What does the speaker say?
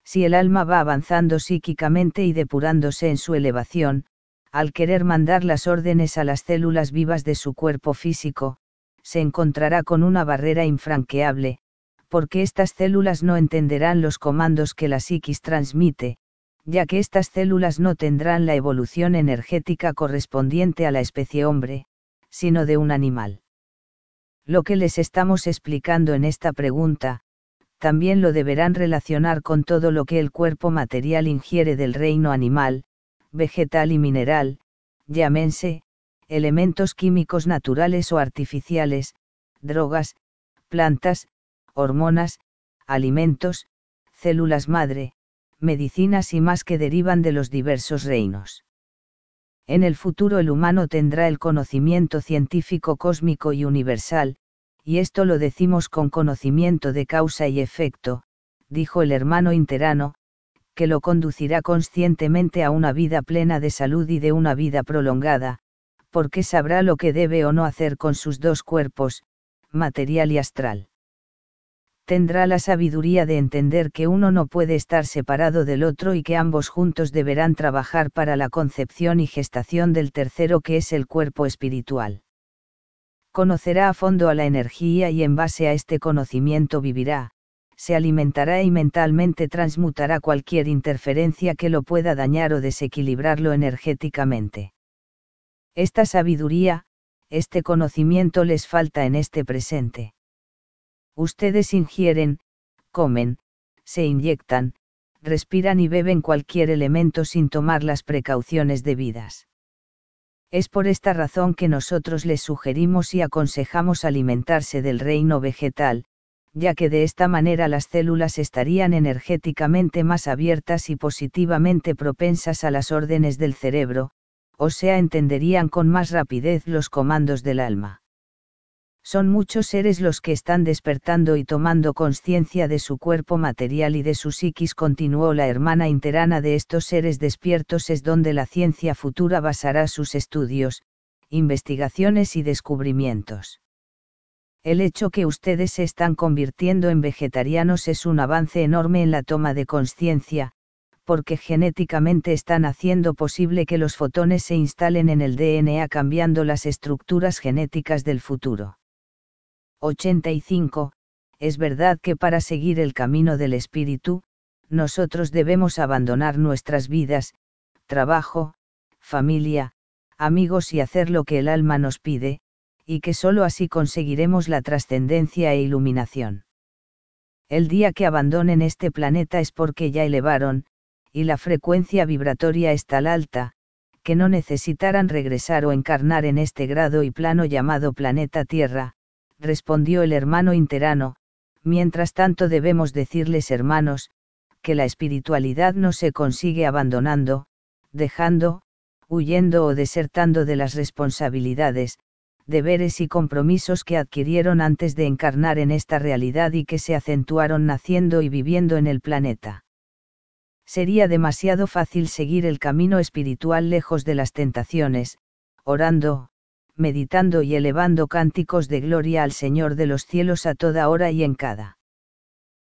Si el alma va avanzando psíquicamente y depurándose en su elevación, al querer mandar las órdenes a las células vivas de su cuerpo físico, se encontrará con una barrera infranqueable, porque estas células no entenderán los comandos que la psiquis transmite, ya que estas células no tendrán la evolución energética correspondiente a la especie hombre, sino de un animal. Lo que les estamos explicando en esta pregunta, también lo deberán relacionar con todo lo que el cuerpo material ingiere del reino animal, vegetal y mineral, llámense, elementos químicos naturales o artificiales, drogas, plantas, hormonas, alimentos, células madre, medicinas y más que derivan de los diversos reinos. En el futuro el humano tendrá el conocimiento científico cósmico y universal, y esto lo decimos con conocimiento de causa y efecto, dijo el hermano interano, que lo conducirá conscientemente a una vida plena de salud y de una vida prolongada, porque sabrá lo que debe o no hacer con sus dos cuerpos, material y astral. Tendrá la sabiduría de entender que uno no puede estar separado del otro y que ambos juntos deberán trabajar para la concepción y gestación del tercero que es el cuerpo espiritual. Conocerá a fondo a la energía y en base a este conocimiento vivirá, se alimentará y mentalmente transmutará cualquier interferencia que lo pueda dañar o desequilibrarlo energéticamente. Esta sabiduría, este conocimiento les falta en este presente. Ustedes ingieren, comen, se inyectan, respiran y beben cualquier elemento sin tomar las precauciones debidas. Es por esta razón que nosotros les sugerimos y aconsejamos alimentarse del reino vegetal, ya que de esta manera las células estarían energéticamente más abiertas y positivamente propensas a las órdenes del cerebro, o sea, entenderían con más rapidez los comandos del alma. Son muchos seres los que están despertando y tomando conciencia de su cuerpo material y de su psiquis, continuó la hermana interana. De estos seres despiertos es donde la ciencia futura basará sus estudios, investigaciones y descubrimientos. El hecho que ustedes se están convirtiendo en vegetarianos es un avance enorme en la toma de conciencia, porque genéticamente están haciendo posible que los fotones se instalen en el DNA cambiando las estructuras genéticas del futuro. 85. Es verdad que para seguir el camino del espíritu, nosotros debemos abandonar nuestras vidas, trabajo, familia, amigos y hacer lo que el alma nos pide, y que sólo así conseguiremos la trascendencia e iluminación. El día que abandonen este planeta es porque ya elevaron, y la frecuencia vibratoria es tal alta, que no necesitarán regresar o encarnar en este grado y plano llamado planeta Tierra, respondió el hermano interano. Mientras tanto debemos decirles, hermanos, que la espiritualidad no se consigue abandonando, dejando, huyendo o desertando de las responsabilidades, deberes y compromisos que adquirieron antes de encarnar en esta realidad y que se acentuaron naciendo y viviendo en el planeta. Sería demasiado fácil seguir el camino espiritual lejos de las tentaciones, orando, meditando y elevando cánticos de gloria al Señor de los cielos a toda hora y en cada